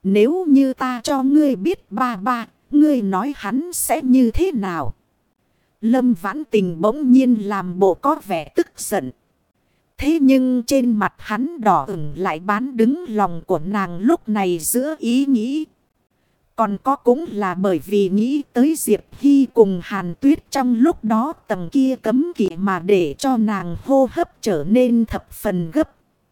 Nếu như ta cho ngươi biết ba ba, ngươi nói hắn sẽ như thế nào? Lâm Vãn Tình bỗng nhiên làm bộ có vẻ tức giận. Thế nhưng trên mặt hắn đỏ ửng lại bán đứng lòng của nàng lúc này giữa ý nghĩ. Còn có cũng là bởi vì nghĩ tới Diệp Hy cùng Hàn Tuyết trong lúc đó tầng kia cấm kỵ mà để cho nàng hô hấp trở nên thập phần gấp.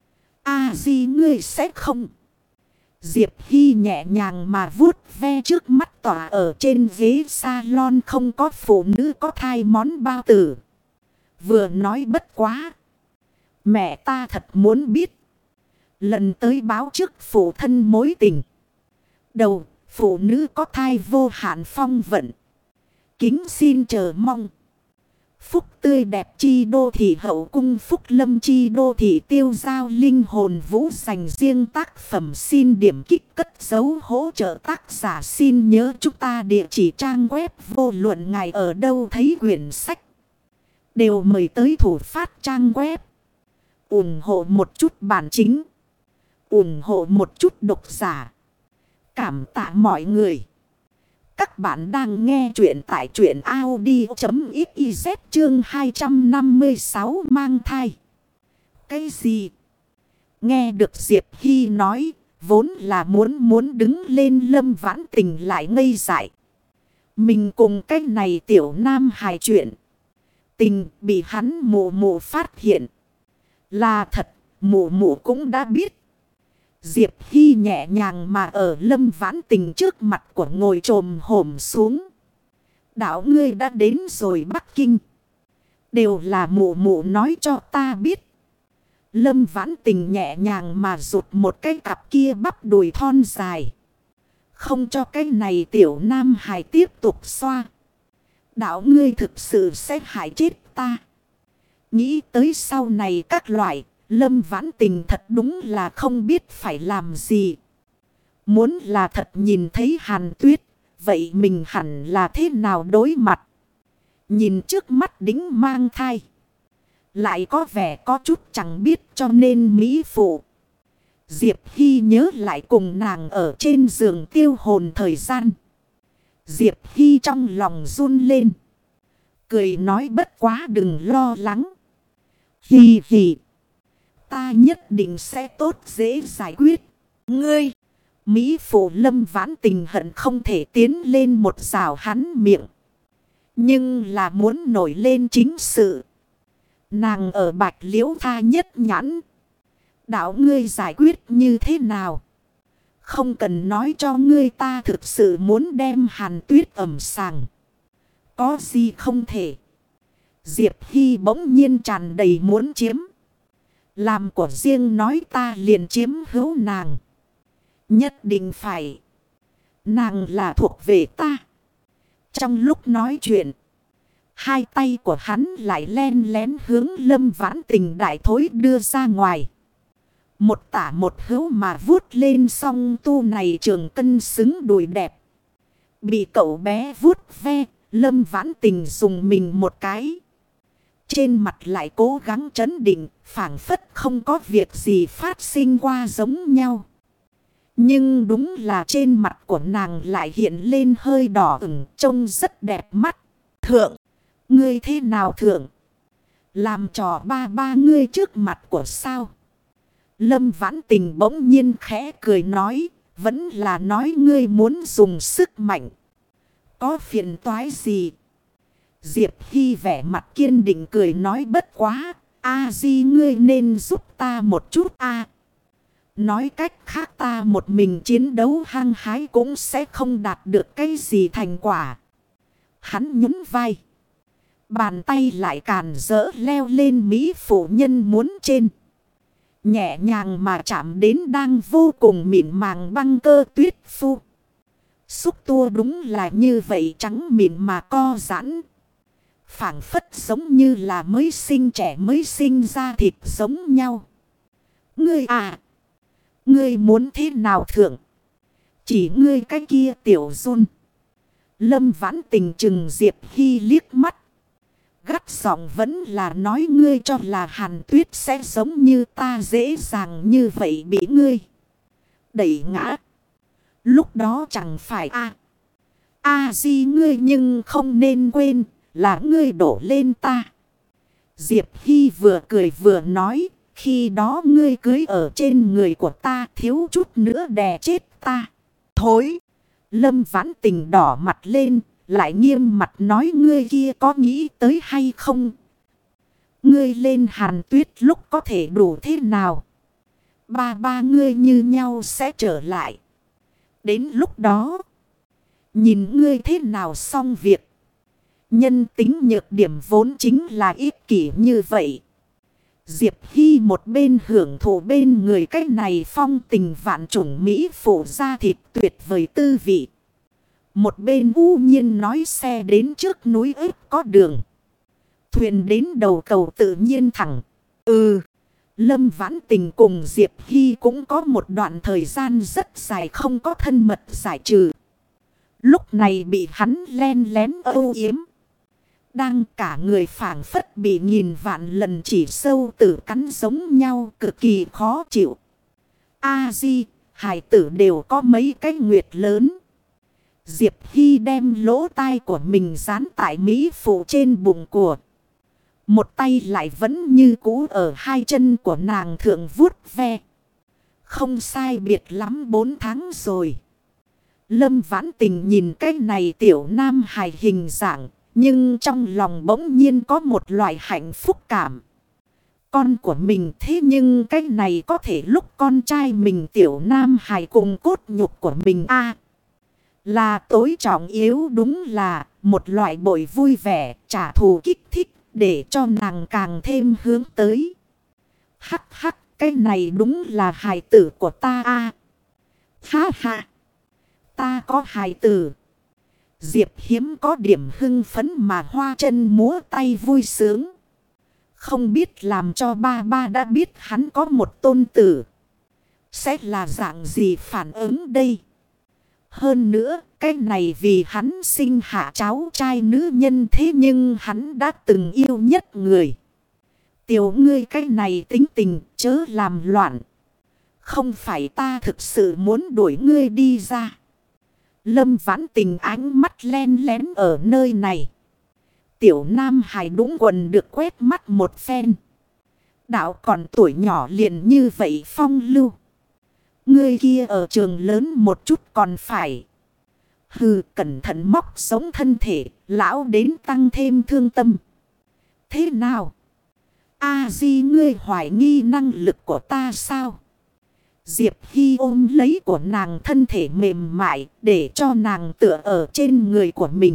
Di ngươi sẽ không. Diệp Hy nhẹ nhàng mà vuốt ve trước mắt tỏa ở trên ghế salon không có phụ nữ có thai món bao tử. Vừa nói bất quá. Mẹ ta thật muốn biết. Lần tới báo trước phụ thân mối tình. Đầu, phụ nữ có thai vô hạn phong vận. Kính xin chờ mong. Phúc tươi đẹp chi đô thị hậu cung phúc lâm chi đô thị tiêu giao linh hồn vũ dành riêng tác phẩm xin điểm kích cất dấu hỗ trợ tác giả xin nhớ chúng ta địa chỉ trang web vô luận ngài ở đâu thấy quyển sách. Đều mời tới thủ phát trang web. ủng hộ một chút bản chính. ủng hộ một chút độc giả. Cảm tạ mọi người. Các bạn đang nghe chuyện tại truyện audio.xyz chương 256 mang thai. Cái gì? Nghe được Diệp Hy nói, vốn là muốn đứng lên Lâm Vãn Tình lại ngây dại. Mình cùng cái này tiểu nam hài chuyện. Tình bị hắn mụ mụ phát hiện. Là thật, mụ mụ cũng đã biết. Diệp Hy nhẹ nhàng mà ở Lâm Vãn Tình trước mặt của ngồi trồm hổm xuống. Đạo ngươi đã đến rồi Bắc Kinh. Đều là mụ mụ nói cho ta biết. Lâm Vãn Tình nhẹ nhàng mà rụt một cái cặp kia bắp đùi thon dài. Không cho cái này tiểu nam hài tiếp tục xoa. Đạo ngươi thực sự sẽ hại chết ta. Nghĩ tới sau này các loại. Lâm Vãn Tình thật đúng là không biết phải làm gì. Muốn là thật nhìn thấy Hàn Tuyết. Vậy mình hẳn là thế nào đối mặt? Nhìn trước mắt đính mang thai. Lại có vẻ có chút chẳng biết cho nên mỹ phụ. Diệp Hy nhớ lại cùng nàng ở trên giường tiêu hồn thời gian. Diệp Hy trong lòng run lên. Cười nói bất quá đừng lo lắng. Hì hì. Ta nhất định sẽ tốt dễ giải quyết. Ngươi. Mỹ phụ Lâm Vãn Tình hận không thể tiến lên một rào hắn miệng. Nhưng là muốn nổi lên chính sự. Nàng ở Bạch Liễu Tha nhất nhãn. Đạo ngươi giải quyết như thế nào? Không cần nói cho ngươi ta thực sự muốn đem Hàn Tuyết ẩm sàng. Có gì không thể. Diệp Hy bỗng nhiên tràn đầy muốn chiếm. Làm của riêng nói ta liền chiếm hữu nàng. Nhất định phải. Nàng là thuộc về ta. Trong lúc nói chuyện. Hai tay của hắn lại len lén hướng Lâm Vãn Tình đại thối đưa ra ngoài. Một tả một hữu mà vuốt lên song tu này trường cân xứng đùi đẹp. Bị cậu bé vuốt ve. Lâm Vãn Tình dùng mình một cái. Trên mặt lại cố gắng trấn định, phảng phất không có việc gì phát sinh qua giống nhau. Nhưng đúng là trên mặt của nàng lại hiện lên hơi đỏ ửng, trông rất đẹp mắt. Thượng, ngươi thế nào thượng? Làm trò ba ba ngươi trước mặt của sao? Lâm Vãn Tình bỗng nhiên khẽ cười nói, vẫn là nói ngươi muốn dùng sức mạnh. Có phiền toái gì? Diệp Hy vẻ mặt kiên định cười nói bất quá. Di ngươi nên giúp ta một chút Nói cách khác ta một mình chiến đấu hăng hái cũng sẽ không đạt được cái gì thành quả. Hắn nhún vai. Bàn tay lại càn rỡ leo lên mỹ phụ nhân muốn trên. Nhẹ nhàng mà chạm đến đang vô cùng mịn màng băng cơ tuyết phu. Xúc tua đúng là như vậy trắng mịn mà co giãn. Phảng phất giống như là mới sinh trẻ mới sinh ra thịt giống nhau. Ngươi ngươi muốn thế nào thượng? Chỉ ngươi cái kia tiểu run. Lâm Vãn Tình chừng Diệp Hy liếc mắt. Gắt giọng vẫn là nói ngươi cho là Hàn Tuyết sẽ giống như ta dễ dàng như vậy bị ngươi đẩy ngã. Lúc đó chẳng phải A-di ngươi, nhưng không nên quên là ngươi đổ lên ta. Diệp Hy vừa cười vừa nói, khi đó ngươi cưới ở trên người của ta, thiếu chút nữa đè chết ta. Thối! Lâm Vãn Tình đỏ mặt lên, lại nghiêm mặt nói, ngươi kia có nghĩ tới hay không? Ngươi lên Hàn Tuyết lúc có thể đủ thế nào? Ba ngươi như nhau sẽ trở lại. Đến lúc đó, nhìn ngươi thế nào xong việc. Nhân tính nhược điểm vốn chính là ích kỷ như vậy. Diệp Hy một bên hưởng thụ bên người cách này phong tình vạn trùng Mỹ phụ da thịt tuyệt vời tư vị. Một bên u nhiên nói, xe đến trước núi ếp có đường. Thuyền đến đầu cầu tự nhiên thẳng. Lâm Vãn Tình cùng Diệp Hy cũng có một đoạn thời gian rất dài không có thân mật giải trừ. Lúc này bị hắn len lén âu yếm. Đang cả người phảng phất bị nghìn vạn lần chỉ sâu tử cắn giống nhau, cực kỳ khó chịu. A-di, hải tử đều có mấy cái nguyệt lớn. Diệp Hy đem lỗ tai của mình dán tại Mỹ phụ trên bụng của. Một tay lại vẫn như cũ ở hai chân của nàng thượng vuốt ve. Không sai biệt lắm 4 tháng rồi. Lâm Vãn Tình nhìn cái này tiểu nam hài hình dạng. Nhưng trong lòng bỗng nhiên có một loại hạnh phúc cảm. Con của mình thế nhưng cái này có thể lúc con trai mình tiểu nam hài cùng cốt nhục của mình là tối trọng yếu, đúng là một loại bội vui vẻ, trả thù kích thích để cho nàng càng thêm hướng tới. Hắc hắc, cái này đúng là hài tử của ta Ha ha, ta có hài tử. Diệp Hiếm có điểm hưng phấn mà hoa chân múa tay vui sướng. Không biết làm cho ba đã biết hắn có một tôn tử. Sẽ là dạng gì phản ứng đây? Hơn nữa, cái này vì hắn sinh hạ cháu trai nữ nhân, thế nhưng hắn đã từng yêu nhất người. Tiểu ngươi cái này tính tình chớ làm loạn. Không phải ta thực sự muốn đuổi ngươi đi ra. Lâm Vãn Tình ánh mắt len lén ở nơi này. Tiểu nam hài đúng quần được quét mắt một phen. Đạo còn tuổi nhỏ liền như vậy phong lưu. Ngươi kia ở trường lớn một chút còn phải. Hừ, cẩn thận móc sống thân thể, lão đến tăng thêm thương tâm. Thế nào? A-di ngươi hoài nghi năng lực của ta sao? Diệp Hy ôm lấy của nàng thân thể mềm mại để cho nàng tựa ở trên người của mình.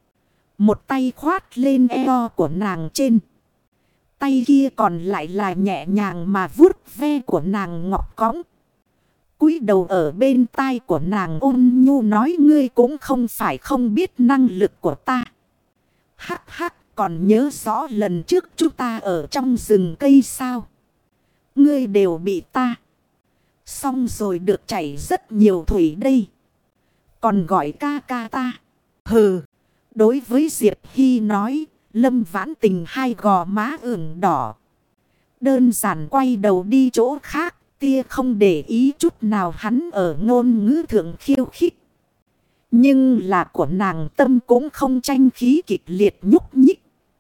Một tay khoát lên eo của nàng trên. Tay kia còn lại là nhẹ nhàng mà vuốt ve của nàng ngọc cõng. Cúi đầu ở bên tai của nàng ôn nhu nói, ngươi cũng không phải không biết năng lực của ta. Hắc hắc, còn nhớ rõ lần trước chúng ta ở trong rừng cây sao? Ngươi đều bị ta. Xong rồi được chảy rất nhiều thủy đây. Còn gọi ca ca ta. Hừ. Đối với Diệp Hy nói, Lâm Vãn Tình hai gò má ửng đỏ. Đơn giản quay đầu đi chỗ khác, tia không để ý chút nào hắn ở ngôn ngữ thượng khiêu khích. Nhưng là của nàng tâm cũng không tranh khí kịch liệt nhúc nhích.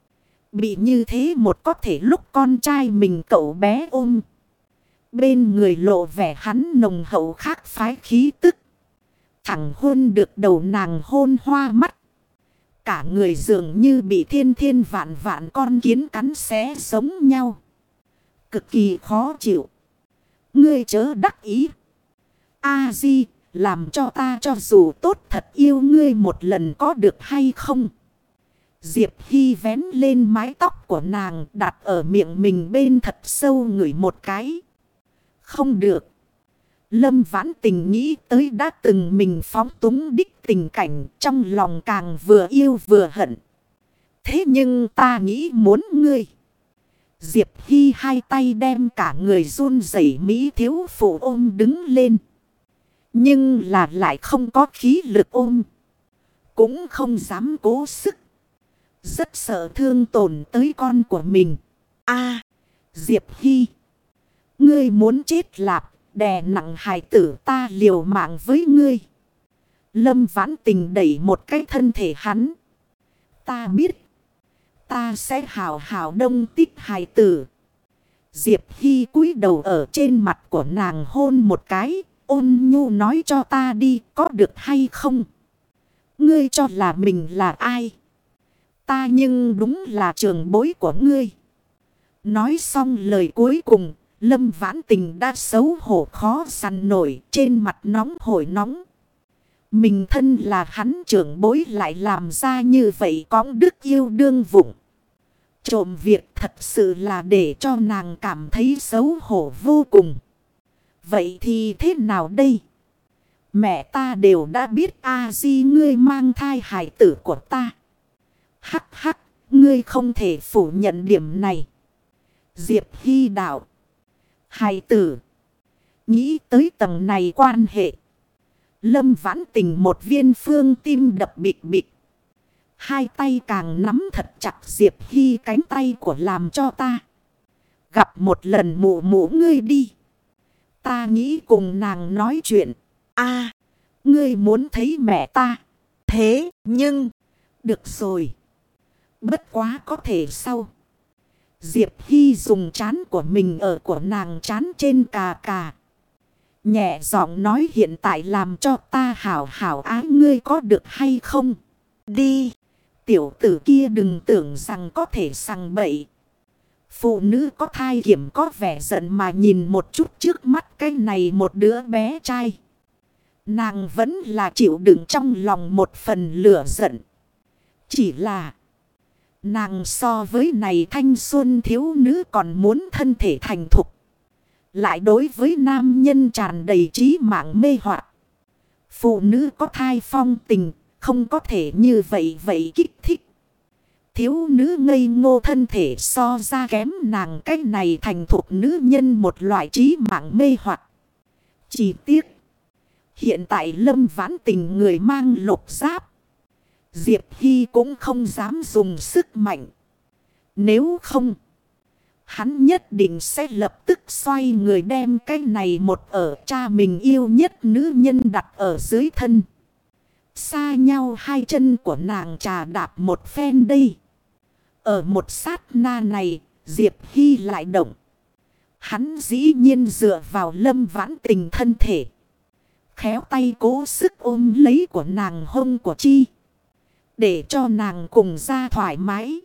Bị như thế một có thể lúc con trai mình cậu bé ôm. Bên người lộ vẻ hắn nồng hậu khác phái khí tức. Thẳng hôn được đầu nàng hôn hoa mắt. Cả người dường như bị thiên thiên vạn vạn con kiến cắn xé giống nhau. Cực kỳ khó chịu. Ngươi chớ đắc ý. A-di, làm cho ta cho dù tốt thật yêu ngươi một lần có được hay không? Diệp Hy vén lên mái tóc của nàng đặt ở miệng mình bên thật sâu ngửi một cái. Không được. Lâm Vãn Tình nghĩ tới đã từng mình phóng túng đích tình cảnh, trong lòng càng vừa yêu vừa hận. Thế nhưng ta nghĩ muốn ngươi. Diệp Hy hai tay đem cả người run rẩy Mỹ thiếu phụ ôm đứng lên. Nhưng là lại không có khí lực ôm. Cũng không dám cố sức. Rất sợ thương tổn tới con của mình. Diệp Hy. Ngươi muốn chết lạp, đè nặng hài tử ta liều mạng với ngươi. Lâm Vãn Tình đẩy một cái thân thể hắn. Ta biết. Ta sẽ hào hào đông tích hài tử. Diệp Hy cúi đầu ở trên mặt của nàng hôn một cái. Ôn nhu nói cho ta đi, có được hay không? Ngươi cho là mình là ai? Ta nhưng đúng là trưởng bối của ngươi. Nói xong lời cuối cùng, Lâm Vãn Tình đã xấu hổ khó sằn nổi, trên mặt nóng hổi nóng. Mình thân là hắn trưởng bối lại làm ra như vậy, cõng đức yêu đương vụng. Trộm việc thật sự là để cho nàng cảm thấy xấu hổ vô cùng. Vậy thì thế nào đây? Mẹ ta đều đã biết A-di ngươi mang thai hài tử của ta. Hắc hắc, ngươi không thể phủ nhận điểm này. Diệp Hy đạo. Hài tử. Nghĩ tới tầng này quan hệ. Lâm Vãn Tình một viên phương tim đập bịch bịch. Hai tay càng nắm thật chặt Diệp Hy cánh tay của làm cho ta. Gặp một lần mụ mụ ngươi đi. Ta nghĩ cùng nàng nói chuyện. A, ngươi muốn thấy mẹ ta. Thế nhưng, được rồi. Bất quá có thể sau. Diệp Hy dùng trán của mình ở của nàng trán trên cà cà. Nhẹ giọng nói hiện tại làm cho ta hảo hảo ái ngươi có được hay không? Đi. Tiểu tử kia đừng tưởng rằng có thể sằng bậy. Phụ nữ có thai kiểm có vẻ giận mà nhìn một chút trước mắt cái này một đứa bé trai. Nàng vẫn là chịu đựng trong lòng một phần lửa giận. Chỉ là nàng so với này thanh xuân thiếu nữ còn muốn thân thể thành thục. Lại đối với nam nhân tràn đầy trí mạng mê hoặc. Phụ nữ có thai phong tình, không có thể như vậy kích thích. Thiếu nữ ngây ngô thân thể so ra kém nàng cách này thành thục nữ nhân một loại trí mạng mê hoặc. Chỉ tiếc. Hiện tại Lâm Vãn Tình người mang lục giáp. Diệp Hy cũng không dám dùng sức mạnh. Nếu không, hắn nhất định sẽ lập tức xoay người đem cái này một ở cha mình yêu nhất nữ nhân đặt ở dưới thân. Xa nhau hai chân của nàng trà đạp một phen đây. Ở một sát na này, Diệp Hy lại động. Hắn dĩ nhiên dựa vào Lâm Vãn Tình thân thể. Khéo tay cố sức ôm lấy của nàng hông của chi. Để cho nàng cùng ra thoải mái.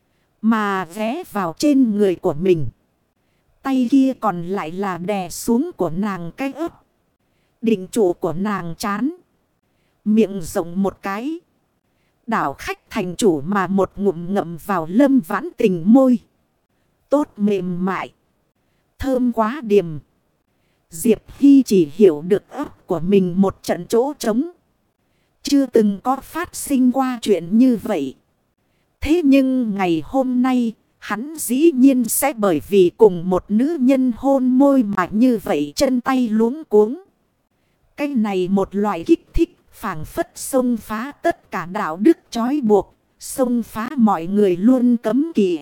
Mà ghé vào trên người của mình. Tay kia còn lại là đè xuống của nàng cái ớt. Định trụ của nàng chán. Miệng rộng một cái. Đảo khách thành chủ mà một ngụm ngậm vào Lâm Vãn Tình môi. Tốt mềm mại. Thơm quá điềm. Diệp Hy chỉ hiểu được ớt của mình một trận chỗ trống. Chưa từng có phát sinh qua chuyện như vậy. Thế nhưng ngày hôm nay, hắn dĩ nhiên sẽ bởi vì cùng một nữ nhân hôn môi mà như vậy chân tay luống cuống. Cái này một loại kích thích phảng phất xông phá tất cả đạo đức trói buộc, xông phá mọi người luôn cấm kỵ.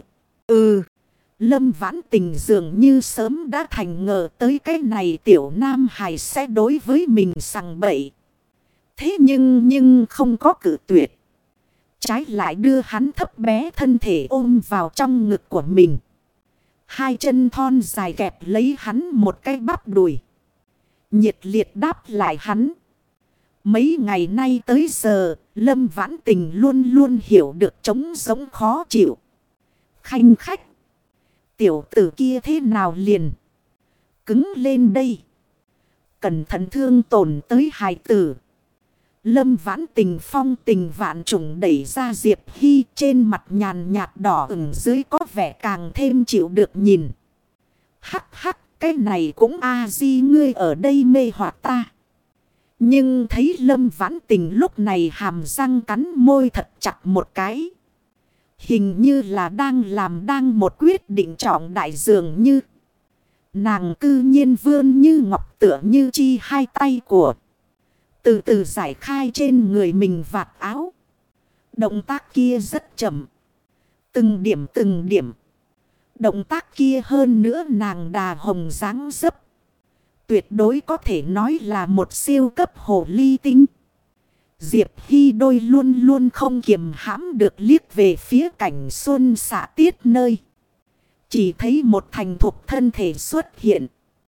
Lâm Vãn Tình dường như sớm đã thành ngờ tới cái này tiểu nam hài sẽ đối với mình sằng bậy. Thế nhưng không có cự tuyệt. Trái lại đưa hắn thấp bé thân thể ôm vào trong ngực của mình. Hai chân thon dài kẹp lấy hắn một cái bắp đùi. Nhiệt liệt đáp lại hắn. Mấy ngày nay tới giờ, Lâm Vãn Tình luôn luôn hiểu được trống giống khó chịu. Khanh khách. Tiểu tử kia thế nào liền? Cứng lên đây. Cẩn thận thương tổn tới hài tử. Lâm Vãn Tình phong tình vạn trùng đẩy ra Diệp Hy trên mặt nhàn nhạt đỏ ửng dưới có vẻ càng thêm chịu được nhìn. Hắc hắc, cái này cũng A-di ngươi ở đây mê hoặc ta. Nhưng thấy Lâm Vãn Tình lúc này hàm răng cắn môi thật chặt một cái. Hình như là đang một quyết định trọng đại dường như. Nàng cư nhiên vươn như ngọc tựa như chi hai tay của. Từ từ giải khai trên người mình vạt áo. Động tác kia rất chậm. Từng điểm. Động tác kia hơn nữa nàng đà hồng dáng dấp. Tuyệt đối có thể nói là một siêu cấp hồ ly tinh. Diệp Hy đôi luôn luôn không kiềm hãm được liếc về phía cảnh xuân xạ tiết nơi. Chỉ thấy một thành thục thân thể xuất hiện.